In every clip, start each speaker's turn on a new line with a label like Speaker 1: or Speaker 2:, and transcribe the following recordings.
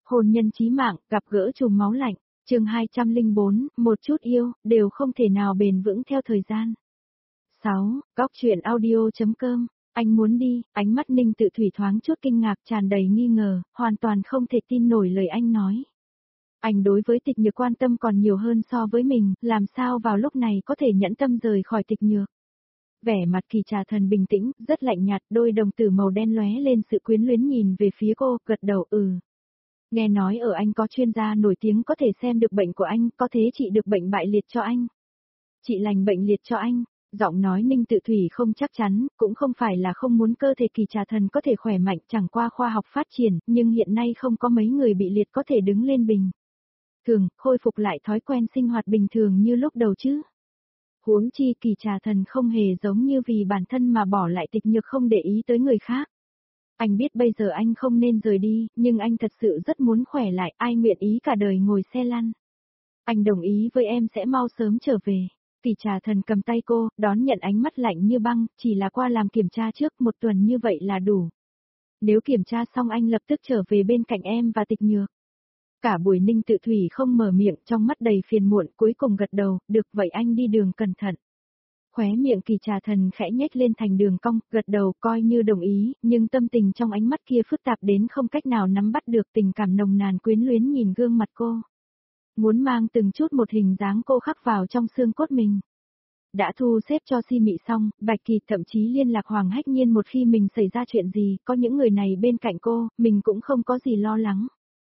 Speaker 1: Hôn nhân chí mạng, gặp gỡ trùng máu lạnh, chương 204, một chút yêu, đều không thể nào bền vững theo thời gian. 6. Góc truyện audio.com, anh muốn đi, ánh mắt Ninh Tự Thủy thoáng chút kinh ngạc tràn đầy nghi ngờ, hoàn toàn không thể tin nổi lời anh nói. Anh đối với Tịch Nhược quan tâm còn nhiều hơn so với mình, làm sao vào lúc này có thể nhẫn tâm rời khỏi Tịch Nhược. Vẻ mặt Kỳ Trà Thần bình tĩnh, rất lạnh nhạt, đôi đồng tử màu đen lóe lên sự quyến luyến nhìn về phía cô, gật đầu Nghe nói ở anh có chuyên gia nổi tiếng có thể xem được bệnh của anh, có thể trị được bệnh bại liệt cho anh. Trị lành bệnh liệt cho anh, giọng nói Ninh Tự Thủy không chắc chắn, cũng không phải là không muốn cơ thể Kỳ Trà Thần có thể khỏe mạnh chẳng qua khoa học phát triển, nhưng hiện nay không có mấy người bị liệt có thể đứng lên bình thường, khôi phục lại thói quen sinh hoạt bình thường như lúc đầu chứ. Huống chi Kỳ Trà Thần không hề giống như vì bản thân mà bỏ lại Tịch Nhược không để ý tới người khác. Anh biết bây giờ anh không nên rời đi, nhưng anh thật sự rất muốn khỏe lại, ai nguyện ý cả đời ngồi xe lăn. Anh đồng ý với em sẽ mau sớm trở về. Kỳ Trà Thần cầm tay cô, đón nhận ánh mắt lạnh như băng, chỉ là qua làm kiểm tra trước, 1 tuần như vậy là đủ. Nếu kiểm tra xong anh lập tức trở về bên cạnh em và Tịch Nhược. Cả buổi Ninh Tự Thủy không mở miệng, trong mắt đầy phiền muộn, cuối cùng gật đầu, được vậy anh đi đường cẩn thận. Khóe miệng Kỳ Trà Thần khẽ nhếch lên thành đường cong, gật đầu coi như đồng ý, nhưng tâm tình trong ánh mắt kia phức tạp đến không cách nào nắm bắt được, tình cảm nồng nàn quyến luyến nhìn gương mặt cô. Muốn mang từng chút một hình dáng cô khắc vào trong xương cốt mình. Đã thu xếp cho Si Mị xong, Bạch Kỳ thậm chí liên lạc Hoàng Hách Nhiên một khi mình xảy ra chuyện gì, có những người này bên cạnh cô, mình cũng không có gì lo lắng.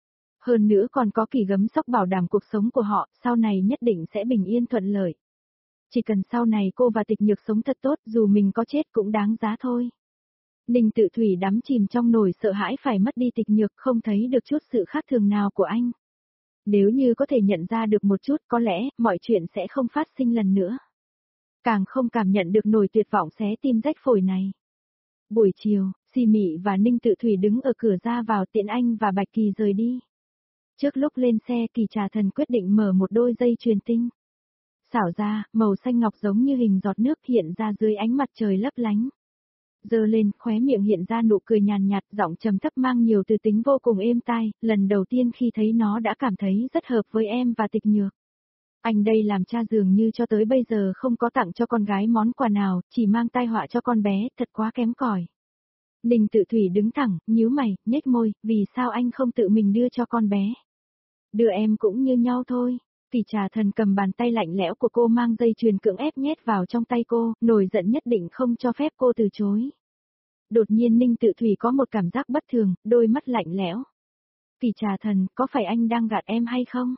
Speaker 1: Hơn nữa còn có Kỳ Gấm Sóc bảo đảm cuộc sống của họ, sau này nhất định sẽ bình yên thuận lợi. Chỉ cần sau này cô và Tịch Nhược sống thật tốt, dù mình có chết cũng đáng giá thôi. Ninh Tự Thủy đắm chìm trong nỗi sợ hãi phải mất đi Tịch Nhược, không thấy được chút sự khác thường nào của anh. Nếu như có thể nhận ra được một chút, có lẽ mọi chuyện sẽ không phát sinh lần nữa. Càng không cảm nhận được nỗi tuyệt vọng xé tim rách phổi này. Buổi chiều, Si Mị và Ninh Tự Thủy đứng ở cửa ra vào tiễn anh và Bạch Kỳ rời đi. Trước lúc lên xe, Kỳ Trà Thần quyết định mở một đôi dây chuyền tinh. Xảo ra, màu xanh ngọc giống như hình giọt nước hiện ra dưới ánh mặt trời lấp lánh. Giơ lên, khóe miệng hiện ra nụ cười nhàn nhạt, giọng trầm thấp mang nhiều từ tính vô cùng êm tai, lần đầu tiên khi thấy nó đã cảm thấy rất hợp với em và Tịch Nhược. Anh đây làm cha dường như cho tới bây giờ không có tặng cho con gái món quà nào, chỉ mang tai họa cho con bé, thật quá kém cỏi. Ninh Tự Thủy đứng thẳng, nhíu mày, nhếch môi, vì sao anh không tự mình đưa cho con bé? Đưa em cũng như nhau thôi. Kỳ Trà Thần cầm bàn tay lạnh lẽo của cô mang dây chuyền cưỡng ép nhét vào trong tay cô, nổi giận nhất định không cho phép cô từ chối. Đột nhiên Ninh Tự Thủy có một cảm giác bất thường, đôi mắt lạnh lẽo. Kỳ Trà Thần, có phải anh đang gạt em hay không?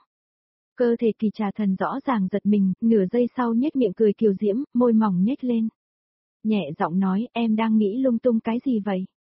Speaker 1: Cơ thể Kỳ Trà Thần rõ ràng giật mình, nửa giây sau nhếch miệng cười kiều diễm, môi mỏng nhếch lên. Nhẹ giọng nói, em đang nghĩ lung tung cái gì vậy?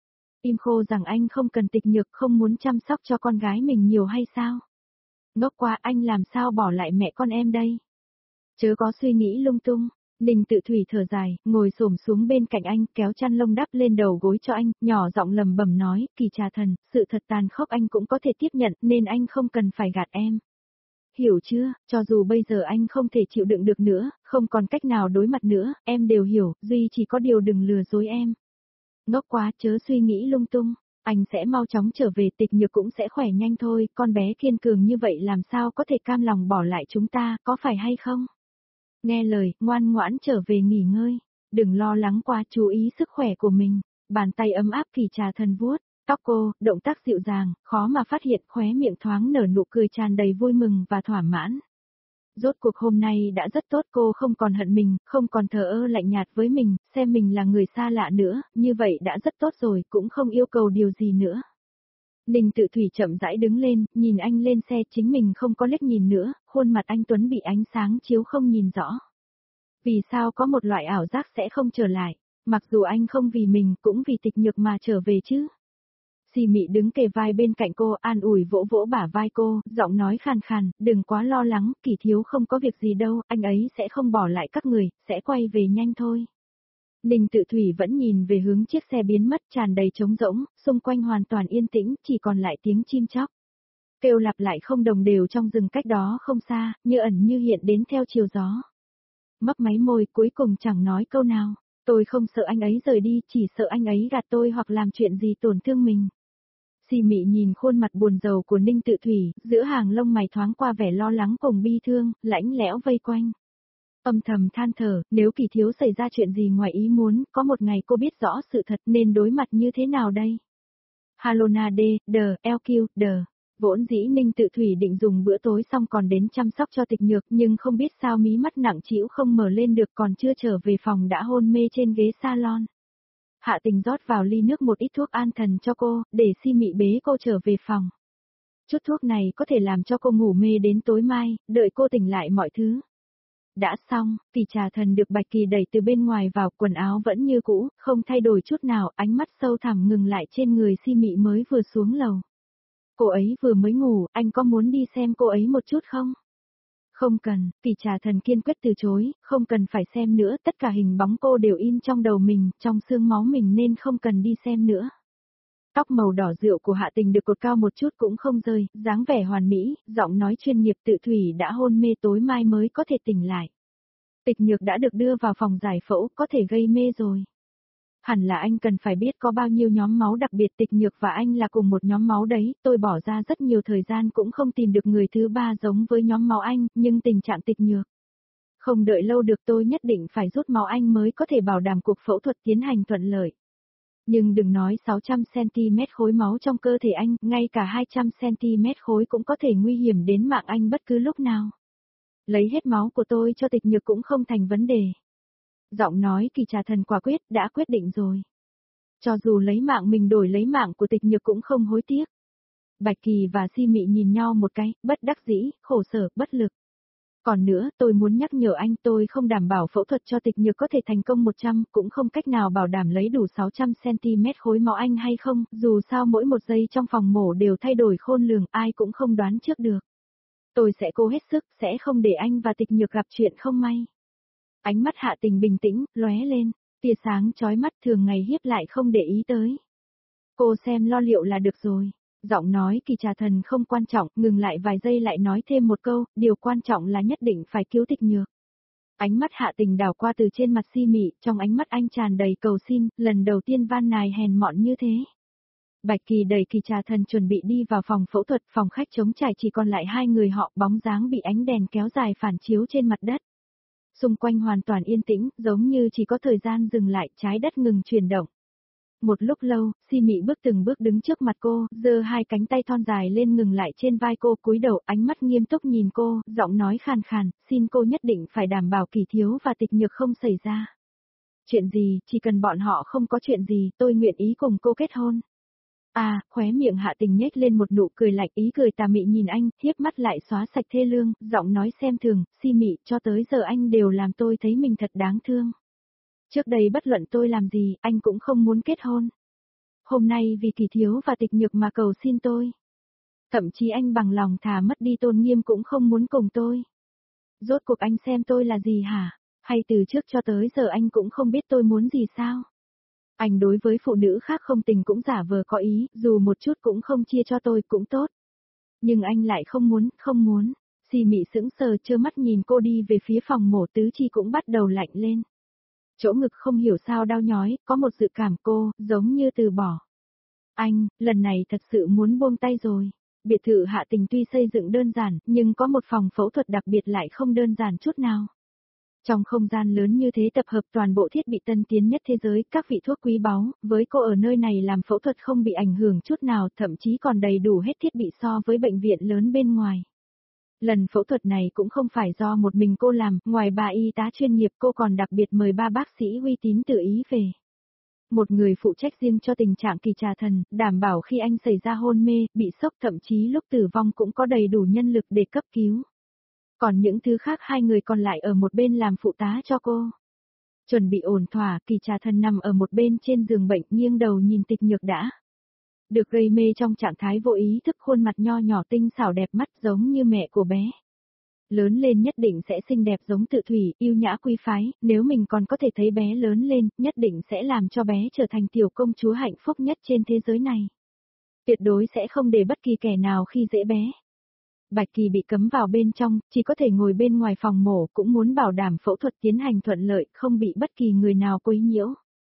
Speaker 1: Im khô rằng anh không cần Tịch Nhược, không muốn chăm sóc cho con gái mình nhiều hay sao? Ngốc quá, anh làm sao bỏ lại mẹ con em đây? Chớ có suy nghĩ lung tung. Ninh Tự Thủy thở dài, ngồi xổm xuống bên cạnh anh, kéo chăn lông đắp lên đầu gối cho anh, nhỏ giọng lầm bầm nói, Kỳ Trà Thần, sự thật tàn khốc anh cũng có thể tiếp nhận, nên anh không cần phải gạt em. Hiểu chưa, cho dù bây giờ anh không thể chịu đựng được nữa, không còn cách nào đối mặt nữa, em đều hiểu, duy chỉ có điều đừng lừa dối em. Ngốc quá, chớ suy nghĩ lung tung. Anh sẽ mau chóng trở về, Tịch Nhược cũng sẽ khỏe nhanh thôi, con bé kiên cường như vậy làm sao có thể cam lòng bỏ lại chúng ta, có phải hay không? Nghe lời, ngoan ngoãn trở về nghỉ ngơi, đừng lo lắng quá, chú ý sức khỏe của mình. Bàn tay ấm áp Kỳ Trà Thần vuốt tóc cô, động tác dịu dàng, khó mà phát hiện, khóe miệng thoáng nở nụ cười tràn đầy vui mừng và thỏa mãn. Rốt cuộc hôm nay đã rất tốt, cô không còn hận mình, không còn thờ ơ lạnh nhạt với mình, xem mình là người xa lạ nữa, như vậy đã rất tốt rồi, cũng không yêu cầu điều gì nữa. Ninh Tự Thủy chậm rãi đứng lên, nhìn anh lên xe, chính mình không có liếc nhìn nữa, khuôn mặt anh Tuấn bị ánh sáng chiếu không nhìn rõ. Vì sao có một loại ảo giác sẽ không trở lại, mặc dù anh không vì mình cũng vì Tịch Nhược mà trở về chứ. Si Mị đứng kề vai bên cạnh cô, an ủi vỗ vỗ bả vai cô, giọng nói khàn khàn, đừng quá lo lắng, Kỳ thiếu không có việc gì đâu, anh ấy sẽ không bỏ lại các người, sẽ quay về nhanh thôi. Ninh Tự Thủy vẫn nhìn về hướng chiếc xe biến mất tràn đầy trống rỗng, xung quanh hoàn toàn yên tĩnh, chỉ còn lại tiếng chim chóc. Kêu lặp lại không đồng đều trong rừng cách đó không xa, như ẩn như hiện đến theo chiều gió. Mấp máy môi cuối cùng chẳng nói câu nào, tôi không sợ anh ấy rời đi, chỉ sợ anh ấy gạt tôi hoặc làm chuyện gì tổn thương mình. Si Mị nhìn khuôn mặt buồn rầu của Ninh Tự Thủy, giữa hàng lông mày thoáng qua vẻ lo lắng cùng bi thương, lãnh lẽo vây quanh. Âm thầm than thở, nếu Kỳ Thiếu xảy ra chuyện gì ngoài ý muốn, có một ngày cô biết rõ sự thật nên đối mặt như thế nào đây? Halona D, LQ, Vốn dĩ Ninh Tự Thủy định dùng bữa tối xong còn đến chăm sóc cho Tịch Nhược, nhưng không biết sao mí mắt nặng trĩu không mở lên được, còn chưa trở về phòng đã hôn mê trên ghế salon. Hạ Tình rót vào ly nước một ít thuốc an thần cho cô, để Si Mị bế cô trở về phòng. Chút thuốc này có thể làm cho cô ngủ mê đến tối mai, đợi cô tỉnh lại mọi thứ. Đã xong, Kỳ Trà Thần được Bạch Kỳ đẩy từ bên ngoài vào, quần áo vẫn như cũ, không thay đổi chút nào, ánh mắt sâu thẳm ngừng lại trên người Si Mị mới vừa xuống lầu. Cô ấy vừa mới ngủ, anh có muốn đi xem cô ấy một chút không? Không cần, Kỳ Trà Thần kiên quyết từ chối, không cần phải xem nữa, tất cả hình bóng cô đều in trong đầu mình, trong xương máu mình nên không cần đi xem nữa. Tóc màu đỏ rượu của Hạ Tình được cột cao một chút cũng không rơi, dáng vẻ hoàn mỹ, giọng nói chuyên nghiệp. Tự Thủy đã hôn mê, tối mai mới có thể tỉnh lại. Tịch Nhược đã được đưa vào phòng giải phẫu, có thể gây mê rồi. Hẳn là anh cần phải biết có bao nhiêu nhóm máu, đặc biệt Tịch Nhược và anh là cùng một nhóm máu đấy, tôi bỏ ra rất nhiều thời gian cũng không tìm được người thứ ba giống với nhóm máu anh, nhưng tình trạng Tịch Nhược. Không đợi lâu được, tôi nhất định phải rút máu anh mới có thể bảo đảm cuộc phẫu thuật tiến hành thuận lợi. Nhưng đừng nói 600cm khối máu trong cơ thể anh, ngay cả 200cm khối cũng có thể nguy hiểm đến mạng anh bất cứ lúc nào. Lấy hết máu của tôi cho Tịch Nhược cũng không thành vấn đề. Giọng nói Kỳ Trà Thần quả quyết, đã quyết định rồi. Cho dù lấy mạng mình đổi lấy mạng của Tịch Nhược cũng không hối tiếc. Bạch Kỳ và Si Mị nhìn nhau một cái, bất đắc dĩ, khổ sở, bất lực. Còn nữa, tôi muốn nhắc nhở anh, tôi không đảm bảo phẫu thuật cho Tịch Nhược có thể thành công 100, cũng không cách nào bảo đảm lấy đủ 600cm khối máu anh hay không, dù sao mỗi một giây trong phòng mổ đều thay đổi khôn lường, ai cũng không đoán trước được. Tôi sẽ cố hết sức, sẽ không để anh và Tịch Nhược gặp chuyện không may. Ánh mắt Hạ Tình bình tĩnh, lóe lên, tia sáng chói mắt, thường ngày hiếp lại không để ý tới. Cô xem lo liệu là được rồi. Giọng nói Kỳ Trà Thần không quan trọng, ngừng lại vài giây lại nói thêm một câu, điều quan trọng là nhất định phải cứu Tịch Nhược. Ánh mắt Hạ Tình đảo qua từ trên mặt Si Mị, trong ánh mắt anh tràn đầy cầu xin, lần đầu tiên van nài hèn mọn như thế. Bạch Kỳ đẩy Kỳ Trà Thần chuẩn bị đi vào phòng phẫu thuật, phòng khách trống trải chỉ còn lại hai người họ, bóng dáng bị ánh đèn kéo dài phản chiếu trên mặt đất. Xung quanh hoàn toàn yên tĩnh, giống như chỉ có thời gian dừng lại, trái đất ngừng chuyển động. Một lúc lâu, Si Mị bước từng bước đứng trước mặt cô, giơ hai cánh tay thon dài lên ngừng lại trên vai cô, cúi đầu, ánh mắt nghiêm túc nhìn cô, giọng nói khàn khàn, xin cô nhất định phải đảm bảo Kỳ Thiếu và Tịch Nhược không xảy ra. Chuyện gì, chỉ cần bọn họ không có chuyện gì, tôi nguyện ý cùng cô kết hôn. À, khóe miệng Hạ Tình nhếch lên một nụ cười lạnh, ý cười tà mị nhìn anh, hiếp mắt lại xóa sạch thê lương, giọng nói xem thường, Si Mị, cho tới giờ anh đều làm tôi thấy mình thật đáng thương. Trước đây bất luận tôi làm gì, anh cũng không muốn kết hôn. Hôm nay vì Kỳ Thiếu và Tịch Nhược mà cầu xin tôi. Thậm chí anh bằng lòng thà mất đi tôn nghiêm cũng không muốn cùng tôi. Rốt cuộc anh xem tôi là gì hả? Hay từ trước cho tới giờ anh cũng không biết tôi muốn gì sao? Anh đối với phụ nữ khác không tình cũng giả vờ có ý, dù một chút cũng không chia cho tôi cũng tốt. Nhưng anh lại không muốn. Si Mị sững sờ trơ mắt nhìn cô đi về phía phòng mổ, tứ chi cũng bắt đầu lạnh lên. Chỗ ngực không hiểu sao đau nhói, có một dự cảm cô, giống như từ bỏ. Anh, lần này thật sự muốn buông tay rồi. Biệt thự Hạ Tình tuy xây dựng đơn giản, nhưng có một phòng phẫu thuật đặc biệt lại không đơn giản chút nào. Trong không gian lớn như thế tập hợp toàn bộ thiết bị tân tiến nhất thế giới, các vị thuốc quý báu, với cô ở nơi này làm phẫu thuật không bị ảnh hưởng chút nào, thậm chí còn đầy đủ hết thiết bị so với bệnh viện lớn bên ngoài. Lần phẫu thuật này cũng không phải do một mình cô làm, ngoài 3 y tá chuyên nghiệp cô còn đặc biệt mời 3 bác sĩ uy tín từ Ý về. Một người phụ trách riêng cho tình trạng Kỳ Trà Thần, đảm bảo khi anh xảy ra hôn mê, bị sốc thậm chí lúc tử vong cũng có đầy đủ nhân lực để cấp cứu. Còn những thứ khác 2 người còn lại ở một bên làm phụ tá cho cô. Chuẩn bị ổn thỏa, Kỳ Trà Thần nằm ở một bên trên giường bệnh nghiêng đầu nhìn Tịch Nhược đã. Được gây mê trong trạng thái vô ý thức, khuôn mặt nho nhỏ tinh xảo đẹp mắt giống như mẹ của bé. Lớn lên nhất định sẽ xinh đẹp giống Tự Thủy, yêu nhã quý phái, nếu mình còn có thể thấy bé lớn lên, nhất định sẽ làm cho bé trở thành tiểu công chúa hạnh phúc nhất trên thế giới này. Tuyệt đối sẽ không để bất kỳ kẻ nào khi dễ bé. Bạch Kỳ bị cấm vào bên trong, chỉ có thể ngồi bên ngoài phòng mổ, cũng muốn bảo đảm phẫu thuật tiến hành thuận lợi, không bị bất kỳ người nào quấy nhiễu.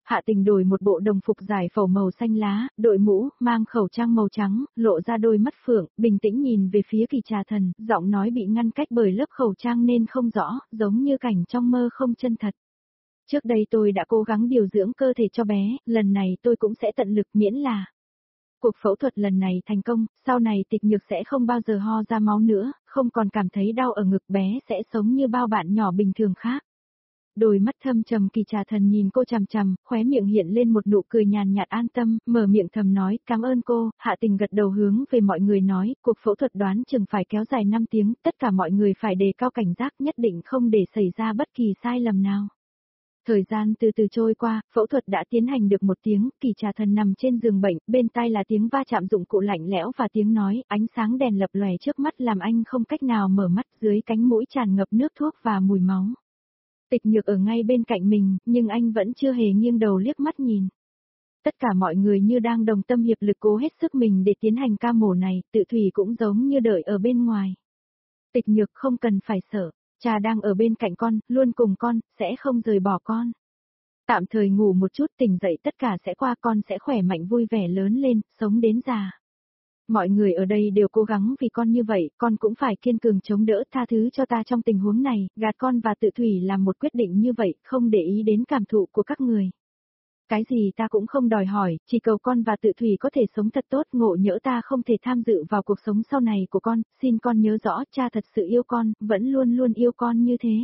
Speaker 1: Hạ Tình đổi một bộ đồng phục giải phẫu màu xanh lá, đội mũ, mang khẩu trang màu trắng, lộ ra đôi mắt phượng, bình tĩnh nhìn về phía Kỳ Trà Thần, giọng nói bị ngăn cách bởi lớp khẩu trang nên không rõ, giống như cảnh trong mơ không chân thật. Trước đây tôi đã cố gắng điều dưỡng cơ thể cho bé, lần này tôi cũng sẽ tận lực miễn là cuộc phẫu thuật lần này thành công, sau này Tịch Nhược sẽ không bao giờ ho ra máu nữa, không còn cảm thấy đau ở ngực, bé sẽ sống như bao bạn nhỏ bình thường khác. Đôi mắt thâm trầm Kỳ Trà Thần nhìn cô chằm chằm, khóe miệng hiện lên một nụ cười nhàn nhạt an tâm, mở miệng thầm nói, cảm ơn cô. Hạ Tình gật đầu hướng về mọi người nói, cuộc phẫu thuật đoán chừng phải kéo dài 5 tiếng, tất cả mọi người phải đề cao cảnh giác, nhất định không để xảy ra bất kỳ sai lầm nào. Thời gian từ từ trôi qua, phẫu thuật đã tiến hành được 1 tiếng, Kỳ Trà Thần nằm trên giường bệnh, bên tai là tiếng va chạm dụng cụ lạnh lẽo và tiếng nói, ánh sáng đèn lập lòe trước mắt làm anh không cách nào mở mắt, dưới cánh mũi tràn ngập nước thuốc và mùi máu. Tịch Nhược ở ngay bên cạnh mình, nhưng anh vẫn chưa hề nghiêng đầu liếc mắt nhìn. Tất cả mọi người như đang đồng tâm hiệp lực cố hết sức mình để tiến hành ca mổ này, Tự Thủy cũng giống như đợi ở bên ngoài. Tịch Nhược không cần phải sợ, cha đang ở bên cạnh con, luôn cùng con, sẽ không rời bỏ con. Tạm thời ngủ một chút, tỉnh dậy tất cả sẽ qua, con sẽ khỏe mạnh vui vẻ lớn lên, sống đến già. Mọi người ở đây đều cố gắng vì con như vậy, con cũng phải kiên cường chống đỡ, tha thứ cho ta trong tình huống này, gạt con và Tự Thủy làm một quyết định như vậy, không để ý đến cảm thụ của các người. Cái gì ta cũng không đòi hỏi, chỉ cầu con và Tự Thủy có thể sống thật tốt, ngộ nhỡ ta không thể tham dự vào cuộc sống sau này của con, xin con nhớ rõ, cha thật sự yêu con, vẫn luôn luôn yêu con như thế.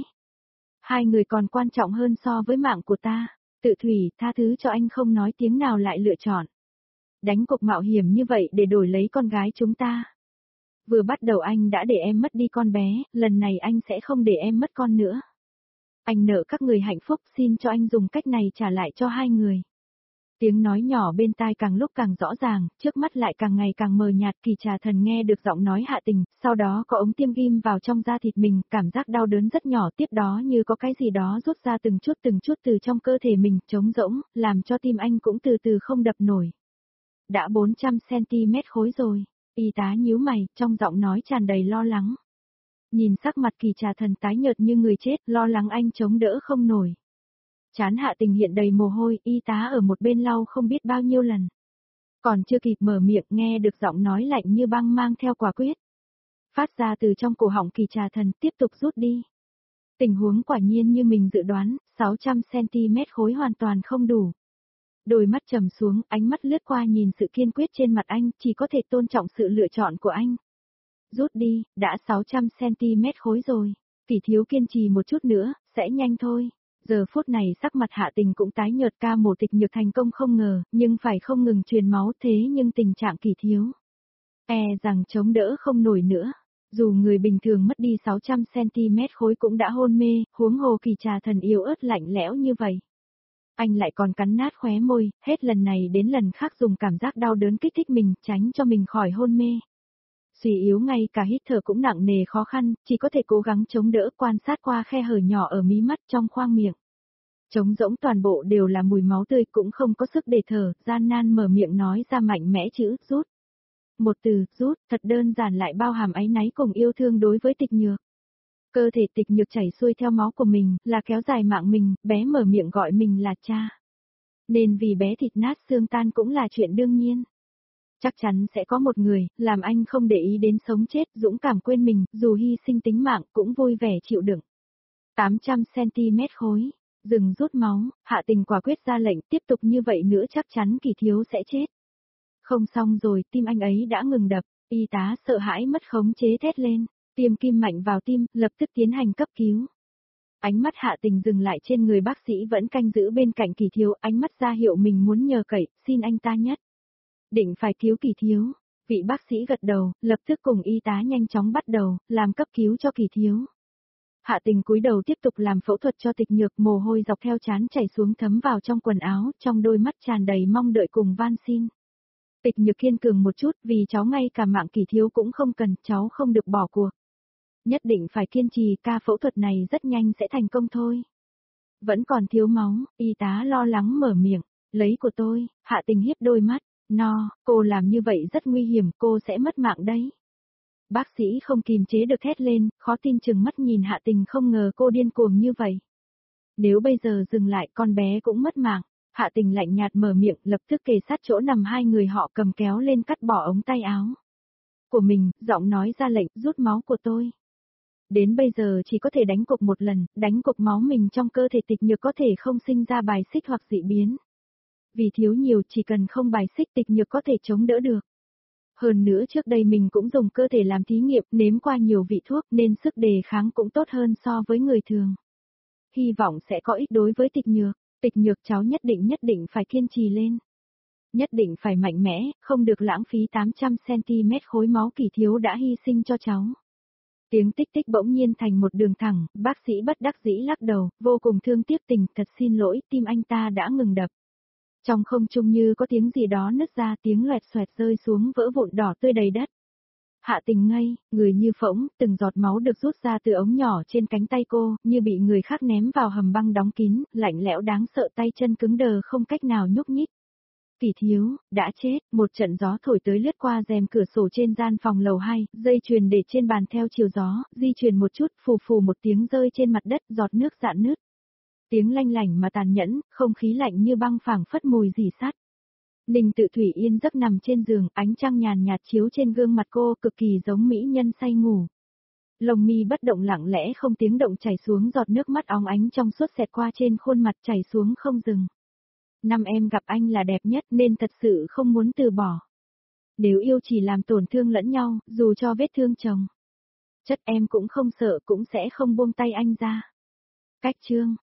Speaker 1: Hai người còn quan trọng hơn so với mạng của ta. Tự Thủy, tha thứ cho anh không nói tiếng nào lại lựa chọn đánh cuộc mạo hiểm như vậy để đổi lấy con gái chúng ta. Vừa bắt đầu anh đã để em mất đi con bé, lần này anh sẽ không để em mất con nữa. Anh nợ các người hạnh phúc, xin cho anh dùng cách này trả lại cho hai người. Tiếng nói nhỏ bên tai càng lúc càng rõ ràng, trước mắt lại càng ngày càng mờ nhạt. Kỳ Trà Thần nghe được giọng nói Hạ Tình, sau đó có ống tiêm ghim vào trong da thịt mình, cảm giác đau đớn rất nhỏ, tiếp đó như có cái gì đó rút ra từng chút từ trong cơ thể mình, trống rỗng, làm cho tim anh cũng từ từ không đập nổi. Đã 400cm khối rồi, y tá nhíu mày, trong giọng nói tràn đầy lo lắng. Nhìn sắc mặt Kỳ Trà Thần tái nhợt như người chết, lo lắng anh chống đỡ không nổi. Trán Hạ Tình hiện đầy mồ hôi, y tá ở một bên lau không biết bao nhiêu lần. Còn chưa kịp mở miệng nghe được giọng nói lạnh như băng mang theo quả quyết. Phát ra từ trong cổ họng Kỳ Trà Thần, tiếp tục rút đi. Tình huống quả nhiên như mình dự đoán, 600cm khối hoàn toàn không đủ. Đôi mắt trầm xuống, ánh mắt lướt qua nhìn sự kiên quyết trên mặt anh, chỉ có thể tôn trọng sự lựa chọn của anh. Rút đi, đã 600cm khối rồi. Kỳ thiếu kiên trì một chút nữa, sẽ nhanh thôi. Giờ phút này sắc mặt Hạ Tình cũng tái nhợt, ca mổ Tịch Nhược thành công không ngờ, nhưng phải không ngừng truyền máu, thế nhưng tình trạng Kỳ thiếu rằng chống đỡ không nổi nữa. Dù người bình thường mất đi 600cm khối cũng đã hôn mê, huống hồ Kỳ Trà Thần yếu ớt lạnh lẽo như vậy. Anh lại còn cắn nát khóe môi, hết lần này đến lần khác dùng cảm giác đau đớn kích thích mình, tránh cho mình khỏi hôn mê. Suy yếu ngay cả hít thở cũng nặng nề khó khăn, chỉ có thể cố gắng chống đỡ, quan sát qua khe hở nhỏ ở mí mắt trong khoang miệng. Trống rỗng toàn bộ đều là mùi máu tươi, cũng không có sức để thở, gian nan mở miệng nói ra mạnh mẽ chữ, rút. Một từ, rút, thật đơn giản lại bao hàm áy náy cùng yêu thương đối với Tịch Nhược. Cơ thể Tịch Nhược chảy xuôi theo máu của mình, là kéo dài mạng mình, bé mở miệng gọi mình là cha. Nên vì bé thịt nát xương tan cũng là chuyện đương nhiên. Chắc chắn sẽ có một người, làm anh không để ý đến sống chết, dũng cảm quên mình, dù hy sinh tính mạng, cũng vui vẻ chịu đựng. 800cm khối, dừng rút máu, Hạ Tình quả quyết ra lệnh, tiếp tục như vậy nữa chắc chắn Kỳ thiếu sẽ chết. Không xong rồi, tim anh ấy đã ngừng đập, y tá sợ hãi mất khống chế thét lên, tiêm kim mạnh vào tim, lập tức tiến hành cấp cứu. Ánh mắt Hạ Tình dừng lại trên người bác sĩ vẫn canh giữ bên cạnh Kỳ thiếu, ánh mắt ra hiệu mình muốn nhờ cậy, xin anh ta nhất định phải cứu Kỳ thiếu. Vị bác sĩ gật đầu, lập tức cùng y tá nhanh chóng bắt đầu, làm cấp cứu cho Kỳ thiếu. Hạ Tình cúi đầu tiếp tục làm phẫu thuật cho Tịch Nhược, mồ hôi dọc theo trán chảy xuống thấm vào trong quần áo, trong đôi mắt tràn đầy mong đợi cùng van xin. Tịch Nhược kiên cường một chút, vì cháu ngay cả mạng Kỳ thiếu cũng không cần, cháu không được bỏ cuộc. Nhất định phải kiên trì, ca phẫu thuật này rất nhanh sẽ thành công thôi. Vẫn còn thiếu máu, y tá lo lắng mở miệng, lấy của tôi. Hạ Tình hiếp đôi mắt, no, cô làm như vậy rất nguy hiểm, cô sẽ mất mạng đấy. Bác sĩ không kìm chế được thét lên, khó tin chừng mắt nhìn Hạ Tình, không ngờ cô điên cuồng như vậy. Nếu bây giờ dừng lại con bé cũng mất mạng. Hạ Tình lạnh nhạt mở miệng, lập tức kề sát chỗ nằm hai người họ cầm kéo lên cắt bỏ ống tay áo của mình, giọng nói ra lệnh, rút máu của tôi. Đến bây giờ chỉ có thể đánh cục một lần, đánh cục máu mình trong cơ thể tịch nhược có thể không sinh ra bài xích hoặc dị biến. Vì thiếu nhiều chỉ cần không bài xích tịch nhược có thể chống đỡ được. Hơn nữa trước đây mình cũng dùng cơ thể làm thí nghiệm, nếm qua nhiều vị thuốc nên sức đề kháng cũng tốt hơn so với người thường. Hy vọng sẽ có ích đối với tịch nhược cháu nhất định phải kiên trì lên. Nhất định phải mạnh mẽ, không được lãng phí 800cm khối máu Kỷ thiếu đã hy sinh cho cháu. Tiếng tích tích bỗng nhiên thành một đường thẳng, bác sĩ bất đắc dĩ lắc đầu, vô cùng thương tiếc tình, thật xin lỗi, tim anh ta đã ngừng đập. Trong không trung như có tiếng gì đó nứt ra, tiếng loẹt xoẹt rơi xuống vỡ vụn đỏ tươi đầy đất. Hạ Tình ngây, người như phỗng, từng giọt máu được rút ra từ ống nhỏ trên cánh tay cô, như bị người khác ném vào hầm băng đóng kín, lạnh lẽo đáng sợ, tay chân cứng đờ không cách nào nhúc nhích. Kỷ thiếu, đã chết, một trận gió thổi tới lướt qua rèm cửa sổ trên gian phòng lầu 2, dây chuyền để trên bàn theo chiều gió, di chuyển một chút, phù phù một tiếng rơi trên mặt đất, giọt nước rạn nứt. Tiếng lanh lảnh mà tàn nhẫn, không khí lạnh như băng phảng phất mùi rỉ sắt. Ninh Tự Thủy yên giấc nằm trên giường, ánh trăng nhàn nhạt chiếu trên gương mặt cô cực kỳ giống mỹ nhân say ngủ. Lông mi bất động lặng lẽ không tiếng động chảy xuống, giọt nước mắt óng ánh trong suốt xẹt qua trên khuôn mặt chảy xuống không dừng. Năm em gặp anh là đẹp nhất nên thật sự không muốn từ bỏ. Nếu yêu chỉ làm tổn thương lẫn nhau, dù cho vết thương chồng chất em cũng không sợ, cũng sẽ không buông tay anh ra. Cách chương